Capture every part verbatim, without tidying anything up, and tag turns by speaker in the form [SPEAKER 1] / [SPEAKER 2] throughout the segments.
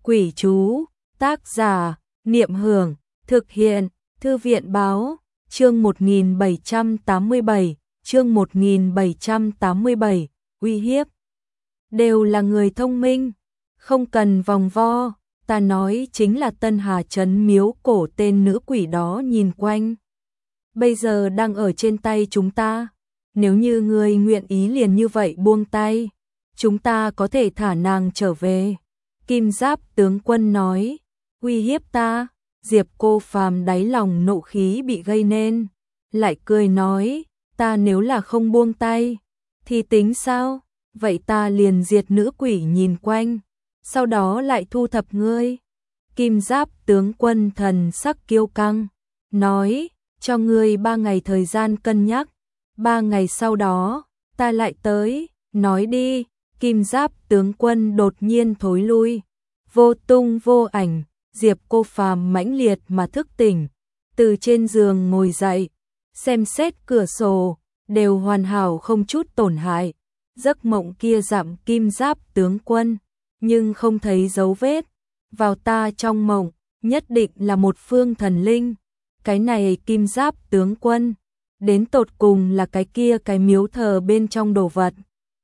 [SPEAKER 1] Quỷ chú, tác giả, Niệm Hưởng, thực hiện, Thư viện báo, chương một nghìn bảy trăm tám mươi bảy, chương một nghìn bảy trăm tám mươi bảy, uy hiếp. Đều là người thông minh, không cần vòng vo, ta nói chính là Tân Hà Trấn miếu cổ tên nữ quỷ đó nhìn quanh. Bây giờ đang ở trên tay chúng ta, nếu như ngươi nguyện ý liền như vậy buông tay, chúng ta có thể thả nàng trở về. Kim Giáp tướng quân nói, uy hiếp ta. Diệp Cô Phàm đáy lòng nộ khí bị gây nên, lại cười nói, ta nếu là không buông tay, thì tính sao? Vậy ta liền diệt nữ quỷ nhìn quanh, sau đó lại thu thập ngươi. Kim Giáp tướng quân thần sắc kiêu căng, nói, cho ngươi ba ngày thời gian cân nhắc, ba ngày sau đó, ta lại tới, nói đi. Kim Giáp tướng quân đột nhiên thối lui, vô tung vô ảnh. Diệp Cô Phàm mãnh liệt mà thức tỉnh, từ trên giường ngồi dậy, xem xét cửa sổ, đều hoàn hảo không chút tổn hại. Giấc mộng kia dặm Kim Giáp tướng quân, nhưng không thấy dấu vết. Vào ta trong mộng, nhất định là một phương thần linh. Cái này Kim Giáp tướng quân, đến tột cùng là cái kia cái miếu thờ bên trong đồ vật.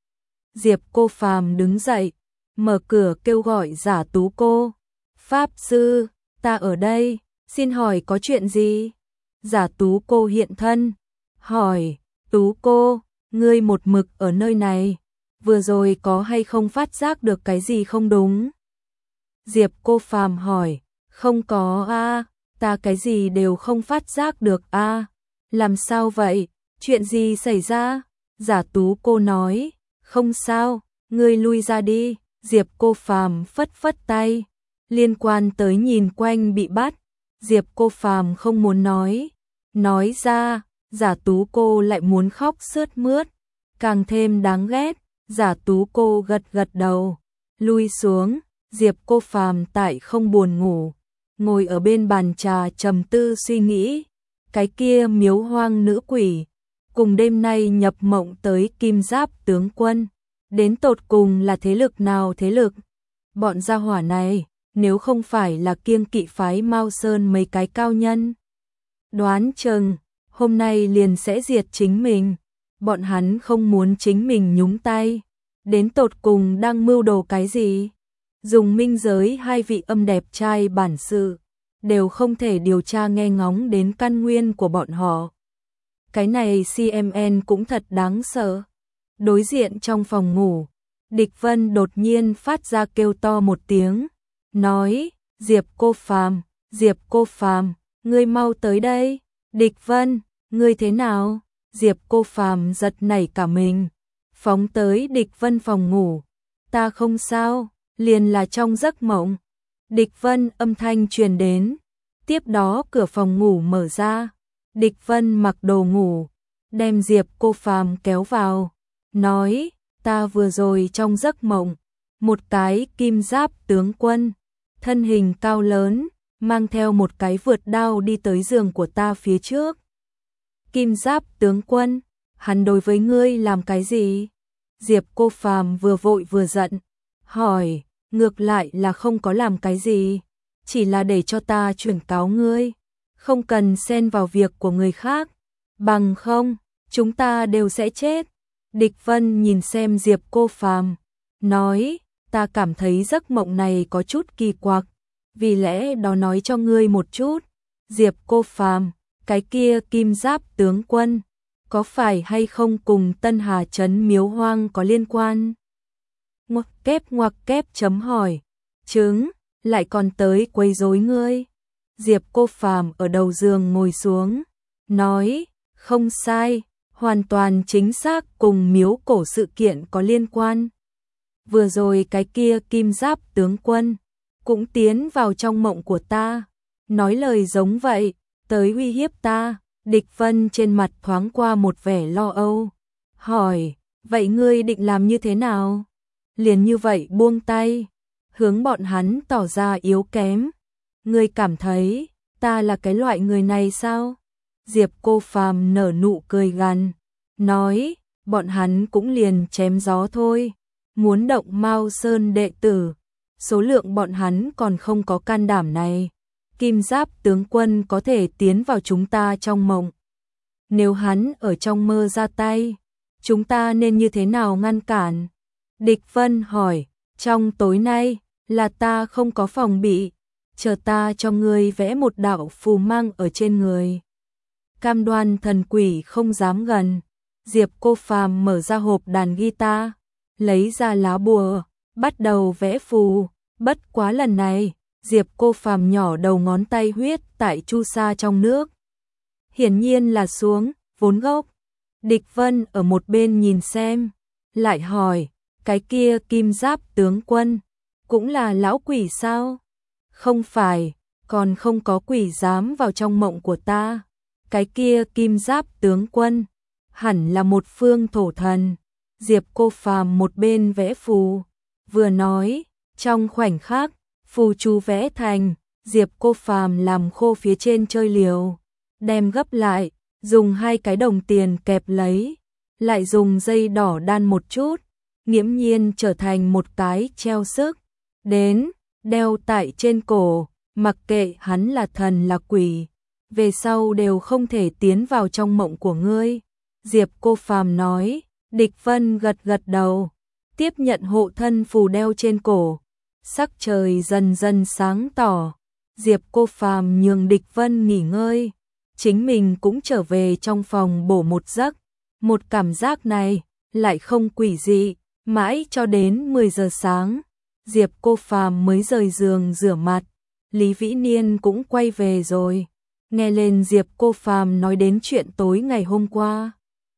[SPEAKER 1] Diệp Cô Phàm đứng dậy, mở cửa kêu gọi Giả Tú Cô. Pháp sư, ta ở đây, xin hỏi có chuyện gì? Giả Tú Cô hiện thân, hỏi, Tú Cô, ngươi một mực ở nơi này, vừa rồi có hay không phát giác được cái gì không đúng? Diệp Cô Phàm hỏi, không có a, ta cái gì đều không phát giác được a. Làm sao vậy? Chuyện gì xảy ra? Giả Tú Cô nói, không sao, ngươi lui ra đi. Diệp Cô Phàm phất phất tay. Liên quan tới nhìn quanh bị bắt, Diệp Cô Phàm không muốn nói, nói ra, Giả Tú Cô lại muốn khóc sướt mướt, càng thêm đáng ghét. Giả Tú Cô gật gật đầu, lui xuống. Diệp Cô Phàm tại không buồn ngủ, ngồi ở bên bàn trà trầm tư suy nghĩ, cái kia miếu hoang nữ quỷ, cùng đêm nay nhập mộng tới Kim Giáp tướng quân, đến tột cùng là thế lực nào thế lực? Bọn gia hỏa này, nếu không phải là kiêng kỵ phái Mao Sơn mấy cái cao nhân, đoán chừng hôm nay liền sẽ diệt chính mình. Bọn hắn không muốn chính mình nhúng tay, đến tột cùng đang mưu đồ cái gì? Dùng minh giới hai vị âm đẹp trai bản sự, đều không thể điều tra nghe ngóng đến căn nguyên của bọn họ. Cái này xê em en cũng thật đáng sợ. Đối diện trong phòng ngủ, Địch Vân đột nhiên phát ra kêu to một tiếng, nói, Diệp Cô Phàm, Diệp Cô Phàm, ngươi mau tới đây. Địch Vân, ngươi thế nào? Diệp Cô Phàm giật nảy cả mình, phóng tới Địch Vân phòng ngủ. Ta không sao, liền là trong giấc mộng. Địch Vân âm thanh truyền đến, tiếp đó cửa phòng ngủ mở ra. Địch Vân mặc đồ ngủ, đem Diệp Cô Phàm kéo vào, nói, ta vừa rồi trong giấc mộng, một cái Kim Giáp tướng quân, thân hình cao lớn, mang theo một cái vượt đao đi tới giường của ta phía trước. Kim Giáp tướng quân, hắn đối với ngươi làm cái gì? Diệp Cô Phàm vừa vội vừa giận, hỏi, ngược lại là không có làm cái gì, chỉ là để cho ta chuyển cáo ngươi, không cần xen vào việc của người khác, bằng không, chúng ta đều sẽ chết. Địch Vân nhìn xem Diệp Cô Phàm, nói, ta cảm thấy giấc mộng này có chút kỳ quặc, vì lẽ đó nói cho ngươi một chút. Diệp Cô Phàm, cái kia Kim Giáp tướng quân, có phải hay không cùng Tân Hà Trấn miếu hoang có liên quan? Ngoặc kép ngoặc kép chấm hỏi, chứng, lại còn tới quấy rối ngươi. Diệp Cô Phàm ở đầu giường ngồi xuống, nói, không sai, hoàn toàn chính xác cùng miếu cổ sự kiện có liên quan. Vừa rồi cái kia Kim Giáp tướng quân cũng tiến vào trong mộng của ta, nói lời giống vậy, tới uy hiếp ta. Địch Vân trên mặt thoáng qua một vẻ lo âu, hỏi, vậy ngươi định làm như thế nào? Liền như vậy buông tay, hướng bọn hắn tỏ ra yếu kém. Ngươi cảm thấy ta là cái loại người này sao? Diệp Cô Phàm nở nụ cười gằn, nói, bọn hắn cũng liền chém gió thôi, muốn động Mao Sơn đệ tử, số lượng bọn hắn còn không có can đảm này. Kim Giáp tướng quân có thể tiến vào chúng ta trong mộng. Nếu hắn ở trong mơ ra tay, chúng ta nên như thế nào ngăn cản? Địch Vân hỏi, trong tối nay, là ta không có phòng bị, chờ ta cho ngươi vẽ một đạo phù mang ở trên người. Cam đoan thần quỷ không dám gần. Diệp Cô Phàm mở ra hộp đàn guitar, lấy ra lá bùa, bắt đầu vẽ phù. Bất quá lần này, Diệp Cô Phàm nhỏ đầu ngón tay huyết tại chu sa trong nước. Hiển nhiên là xuống, vốn gốc. Địch Vân ở một bên nhìn xem, lại hỏi, cái kia Kim Giáp tướng quân, cũng là lão quỷ sao? Không phải, còn không có quỷ dám vào trong mộng của ta. Cái kia Kim Giáp tướng quân, hẳn là một phương thổ thần. Diệp Cô Phàm một bên vẽ phù, vừa nói, trong khoảnh khắc, phù chú vẽ thành, Diệp Cô Phàm làm khô phía trên chơi liều, đem gấp lại, dùng hai cái đồng tiền kẹp lấy, lại dùng dây đỏ đan một chút, nghiễm nhiên trở thành một cái treo sức, đến, đeo tại trên cổ, mặc kệ hắn là thần là quỷ, về sau đều không thể tiến vào trong mộng của ngươi. Diệp Cô Phàm nói, Địch Vân gật gật đầu, tiếp nhận hộ thân phù đeo trên cổ, sắc trời dần dần sáng tỏ, Diệp Cô Phàm nhường Địch Vân nghỉ ngơi, chính mình cũng trở về trong phòng bổ một giấc, một cảm giác này lại không quỷ dị, mãi cho đến mười giờ sáng, Diệp Cô Phàm mới rời giường rửa mặt, Lý Vĩ Niên cũng quay về rồi, nghe lên Diệp Cô Phàm nói đến chuyện tối ngày hôm qua.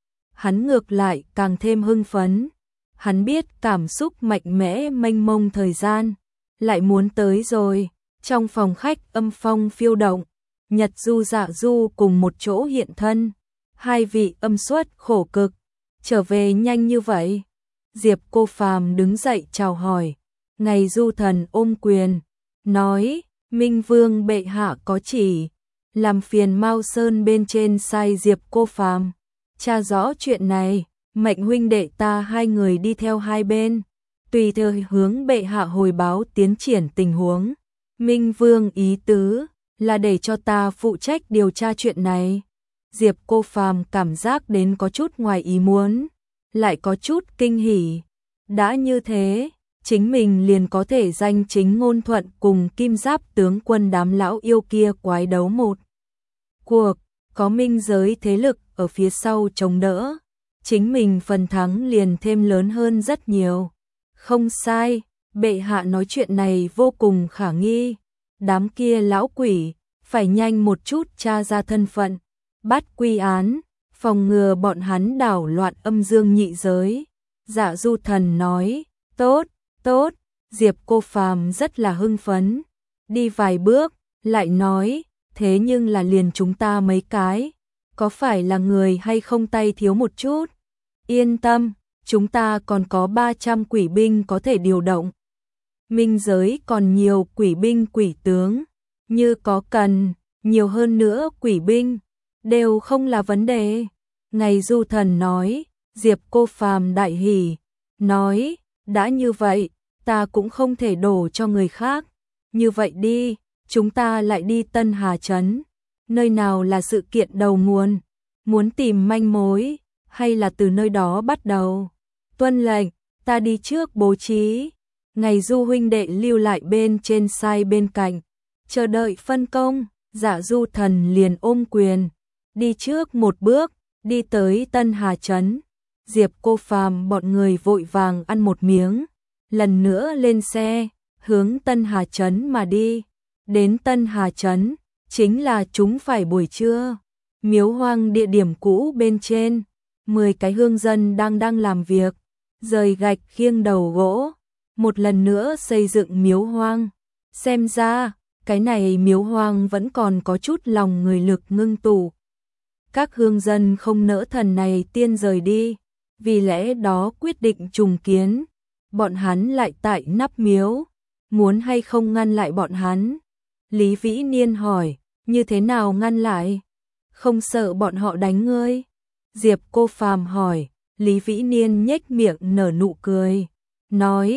[SPEAKER 1] Hắn ngược lại càng thêm hưng phấn, hắn biết cảm xúc mạnh mẽ mênh mông thời gian, lại muốn tới rồi, trong phòng khách âm phong phiêu động, Nhật Du Dạ Du cùng một chỗ hiện thân, hai vị âm xuất khổ cực, trở về nhanh như vậy. Diệp Cô Phàm đứng dậy chào hỏi, ngày Du Thần ôm quyền, nói, Minh Vương bệ hạ có chỉ, làm phiền Mao Sơn bên trên sai Diệp Cô Phàm tra rõ chuyện này, mệnh huynh đệ ta hai người đi theo hai bên, tùy theo hướng bệ hạ hồi báo tiến triển tình huống. Minh Vương ý tứ là để cho ta phụ trách điều tra chuyện này. Diệp Cô Phàm cảm giác đến có chút ngoài ý muốn, lại có chút kinh hỉ. Đã như thế, chính mình liền có thể danh chính ngôn thuận cùng Kim Giáp tướng quân đám lão yêu kia quái đấu một cuộc, có minh giới thế lực ở phía sau chống đỡ, chính mình phần thắng liền thêm lớn hơn rất nhiều. Không sai, bệ hạ nói chuyện này vô cùng khả nghi, đám kia lão quỷ, phải nhanh một chút tra ra thân phận, bắt quy án, phòng ngừa bọn hắn đảo loạn âm dương nhị giới. Dạ Du Thần nói, tốt, tốt, Diệp Cô Phàm rất là hưng phấn, đi vài bước, lại nói, thế nhưng là liền chúng ta mấy cái, có phải là người hay không tay thiếu một chút? Yên tâm, chúng ta còn có ba trăm quỷ binh có thể điều động. Minh giới còn nhiều quỷ binh quỷ tướng, như có cần, nhiều hơn nữa quỷ binh, đều không là vấn đề. Ngày Du Thần nói, Diệp Cô Phàm đại hỉ, nói, đã như vậy, ta cũng không thể đổ cho người khác. Như vậy đi, chúng ta lại đi Tân Hà Trấn, nơi nào là sự kiện đầu nguồn, muốn tìm manh mối, hay là từ nơi đó bắt đầu. Tuân lệnh, ta đi trước bố trí. Ngày Du huynh đệ lưu lại bên trên sai bên cạnh, chờ đợi phân công. Dạ Du Thần liền ôm quyền, đi trước một bước, đi tới Tân Hà Trấn. Diệp Cô Phàm bọn người vội vàng ăn một miếng, lần nữa lên xe, hướng Tân Hà Trấn mà đi. Đến Tân Hà Trấn, chính là chúng phải buổi trưa. Miếu hoang địa điểm cũ bên trên, mười cái hương dân đang đang làm việc, rời gạch khiêng đầu gỗ, một lần nữa xây dựng miếu hoang. Xem ra, cái này miếu hoang vẫn còn có chút lòng người lực ngưng tụ. Các hương dân không nỡ thần này tiên rời đi, vì lẽ đó quyết định trùng kiến. Bọn hắn lại tại nắp miếu, muốn hay không ngăn lại bọn hắn? Lý Vĩ Niên hỏi, như thế nào ngăn lại? Không sợ bọn họ đánh ngươi? Diệp Cô Phàm hỏi, Lý Vĩ Niên nhếch miệng nở nụ cười, nói,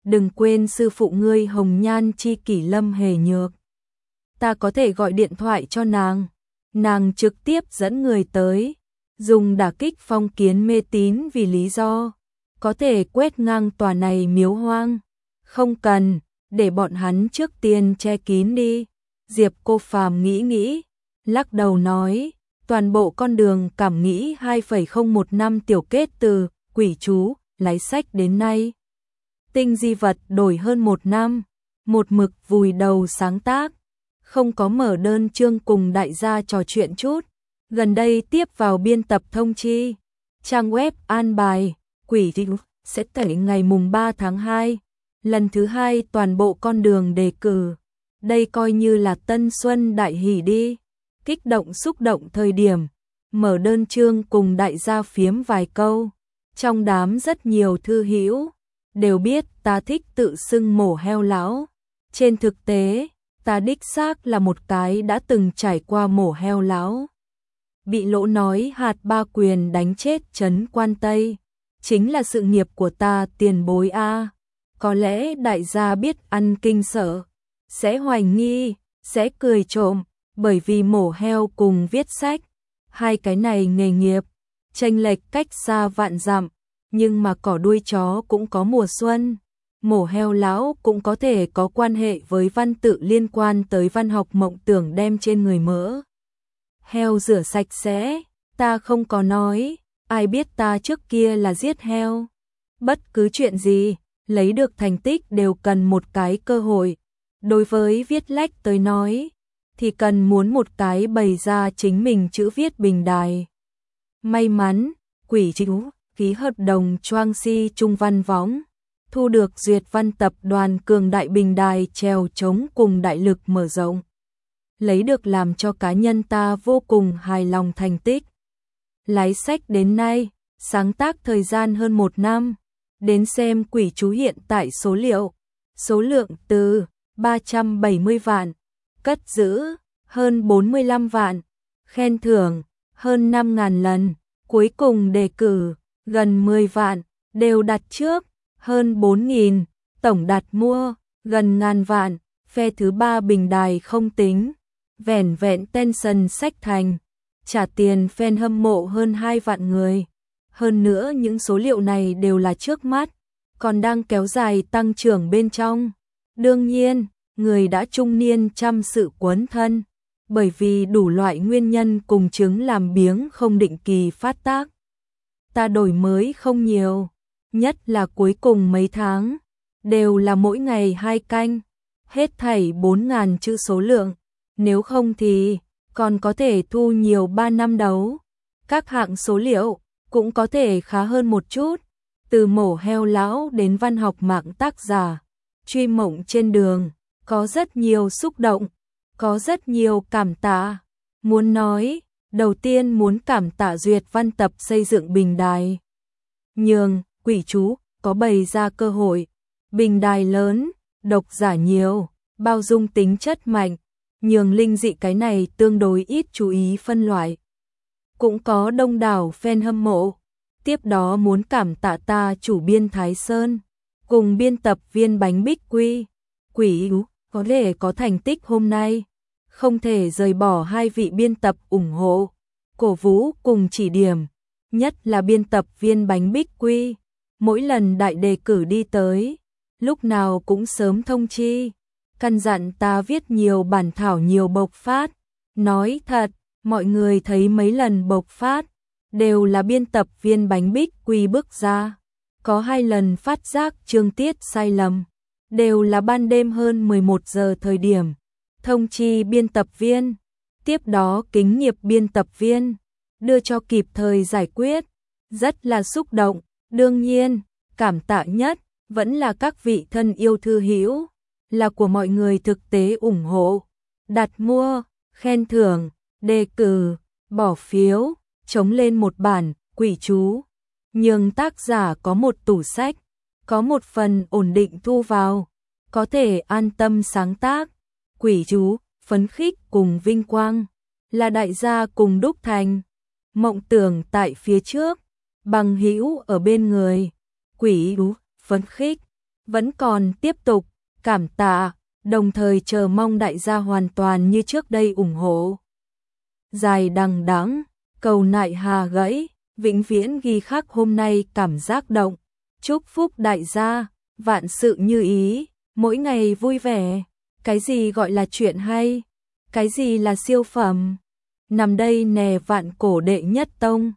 [SPEAKER 1] đừng quên sư phụ ngươi hồng nhan chi kỷ Lâm Hề Nhược. Ta có thể gọi điện thoại cho nàng, nàng trực tiếp dẫn người tới, dùng đả kích phong kiến mê tín vì lý do, có thể quét ngang tòa này miếu hoang. Không cần, để bọn hắn trước tiên che kín đi. Diệp Cô Phàm nghĩ nghĩ, lắc đầu nói, toàn bộ con đường cảm nghĩ hai phẩy không một năm tiểu kết từ quỷ chú, lái sách đến nay. Tinh di vật đổi hơn một năm, một mực vùi đầu sáng tác, không có mở đơn chương cùng đại gia trò chuyện chút. Gần đây tiếp vào biên tập thông chi, trang web an bài, quỷ chú sẽ tẩy ngày mùng ba tháng hai, lần thứ hai toàn bộ con đường đề cử. Đây coi như là tân xuân đại hỷ đi. Kích động xúc động thời điểm, mở đơn chương cùng đại gia phiếm vài câu. Trong đám rất nhiều thư hữu đều biết ta thích tự xưng mổ heo lão. Trên thực tế, ta đích xác là một cái đã từng trải qua mổ heo lão. Bị lỗ nói hạt ba quyền đánh chết Trấn Quan Tây, chính là sự nghiệp của ta tiền bối a. Có lẽ đại gia biết ăn kinh sợ, sẽ hoài nghi, sẽ cười trộm, bởi vì mổ heo cùng viết sách, hai cái này nghề nghiệp chênh lệch cách xa vạn dặm, nhưng mà cỏ đuôi chó cũng có mùa xuân. Mổ heo lão cũng có thể có quan hệ với văn tự liên quan tới văn học mộng tưởng đem trên người mỡ heo rửa sạch sẽ. Ta không có nói, ai biết ta trước kia là giết heo. Bất cứ chuyện gì, lấy được thành tích đều cần một cái cơ hội. Đối với viết lách tới nói, thì cần muốn một cái bày ra chính mình chữ viết bình đài. May mắn, quỷ chú ký hợp đồng choang si trung văn võng, thu được duyệt văn tập đoàn cường đại bình đài trèo chống cùng đại lực mở rộng. Lấy được làm cho cá nhân ta vô cùng hài lòng thành tích. Lái sách đến nay, sáng tác thời gian hơn một năm, đến xem quỷ chú hiện tại số liệu, số lượng từ ba trăm bảy mươi vạn, cất giữ hơn bốn mươi lăm vạn, khen thưởng hơn năm nghìn lần, cuối cùng đề cử gần mười vạn, đều đặt trước hơn bốn nghìn, tổng đặt mua gần ngàn vạn, phe thứ ba bình đài không tính, vẻn vẹn tension sách thành, trả tiền fan hâm mộ hơn hai vạn người. Hơn nữa những số liệu này đều là trước mắt, còn đang kéo dài tăng trưởng bên trong. Đương nhiên, người đã trung niên chăm sự quấn thân, bởi vì đủ loại nguyên nhân cùng chứng làm biếng không định kỳ phát tác. Ta đổi mới không nhiều, nhất là cuối cùng mấy tháng, đều là mỗi ngày hai canh, hết thảy bốn nghìn chữ số lượng, nếu không thì còn có thể thu nhiều ba năm đấu. Các hạng số liệu cũng có thể khá hơn một chút, từ mổ heo lão đến văn học mạng tác giả, truy mộng trên đường, có rất nhiều xúc động, có rất nhiều cảm tạ. Muốn nói, đầu tiên muốn cảm tạ duyệt văn tập xây dựng bình đài. Nhường, quỷ chú, có bày ra cơ hội, bình đài lớn, độc giả nhiều, bao dung tính chất mạnh, nhường linh dị cái này tương đối ít chú ý phân loại. Cũng có đông đảo fan hâm mộ. Tiếp đó muốn cảm tạ ta chủ biên Thái Sơn, cùng biên tập viên Bánh Bích Quy. Quỷ ú, có thể có thành tích hôm nay, không thể rời bỏ hai vị biên tập ủng hộ, cổ vũ cùng chỉ điểm, nhất là biên tập viên Bánh Bích Quy. Mỗi lần đại đề cử đi tới, lúc nào cũng sớm thông chi, căn dặn ta viết nhiều bản thảo nhiều bộc phát. Nói thật, mọi người thấy mấy lần bộc phát, đều là biên tập viên Bánh Bích Quy bước ra. Có hai lần phát giác chương tiết sai lầm, đều là ban đêm hơn mười một giờ thời điểm, thông chi biên tập viên, tiếp đó kính nghiệp biên tập viên, đưa cho kịp thời giải quyết, rất là xúc động. Đương nhiên, cảm tạ nhất vẫn là các vị thân yêu thư hữu, là của mọi người thực tế ủng hộ, đặt mua, khen thưởng, đề cử, bỏ phiếu, chống lên một bản quỷ chú, nhường tác giả có một tủ sách, có một phần ổn định thu vào, có thể an tâm sáng tác. Quỷ chú, phấn khích cùng vinh quang, là đại gia cùng đúc thành, mộng tưởng tại phía trước, bằng hữu ở bên người. Quỷ chú, phấn khích, vẫn còn tiếp tục cảm tạ, đồng thời chờ mong đại gia hoàn toàn như trước đây ủng hộ. Dài đằng đẵng, cầu nại hà gãy, vĩnh viễn ghi khắc hôm nay cảm giác động. Chúc phúc đại gia, vạn sự như ý, mỗi ngày vui vẻ. Cái gì gọi là chuyện hay? Cái gì là siêu phẩm? Nằm đây nè vạn cổ đệ nhất tông.